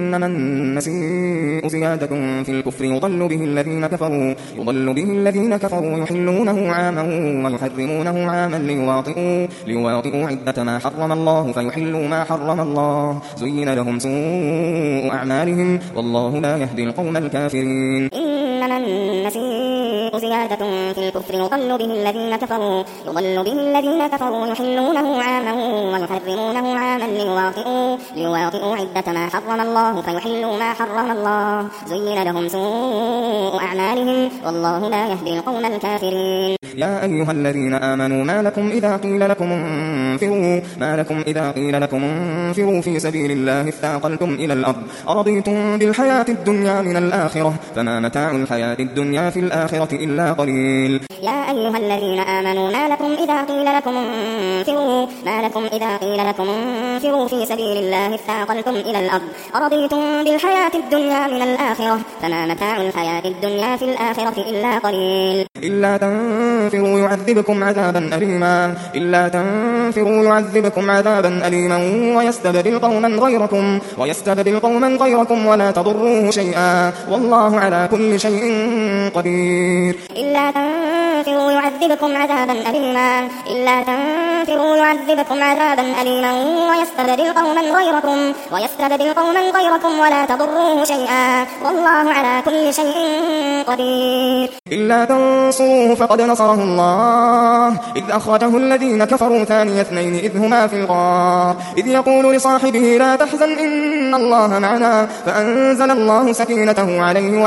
إنما النسيء زيادة في الكفر يضل به الذين كفروا يحلونه عاما ويحرمونه عاما ليواطئوا عدة ما حرم الله فيحلوا ما حرم الله زين لهم سوء أعمالهم والله لا يهدي القوم الكافرين. إنما النسيء زيادة في الكفر يضل به الذين كفروا يحلونه عاما ويحرمونه عاما ليواطئوا عدة ما حرم الله فيحلوا ما حرم الله زين لهم سوء أعمالهم والله لا يهدي القوم الكافرين. يا أيها الذين آمنوا ما لكم إذا قيل لكم انفروا في سبيل الله اثاقلتم إلى الأرض أرضيتم بالحياة الدنيا من الآخرة فما متاع الحياة الدنيا في الآخرة إلا قليل. يا أيها الذين آمنوا ما لكم إذا قيل لكم انفروا في سبيل الله اثاقلتم إلى الأرض أرضيتم بالحياة الدنيا من الآخرة فما متاع الحياة الدنيا في الآخرة إلا قليل. إلا تنفروا يعذبكم عذابا أليما ويستبدل قوما غيركم ولا تضروه شيئا والله على كل شيء قدير. إلا تنفروا يعذبكم عذابا أليما ويستبدل قوما غيركم ولا تضروه شيئا والله على كل شيء قدير. إلا تنصروه فقد نصره الله إذ أخرجه الذين كفروا ثاني اثنين إذ هما في الغار إذ يقول لصاحبه لا تحزن إن الله معنا فأنزل الله سكينته عليه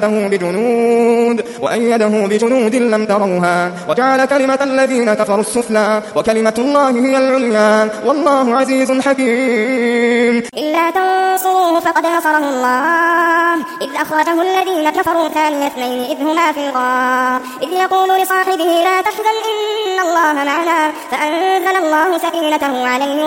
وأيده بجنود لم تروها وجعل كلمة الذين كفروا السفلى وكلمة الله هي العليا والله عزيز حكيم. إلا تنصروه فقد نصره الله إذ أخرجه الذين كفروا ثاني اثنين إذ هما في الغار إذ يقول لصاحبه لا تحزن إن الله معنا فأنزل الله سكينته عليه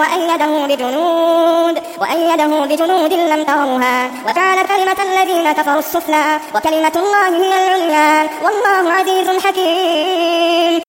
وأيده بجنود لم تروها وجعل كلمة الذين كفروا السفلى وكلمة الله هي العليا والله عزيز حكيم.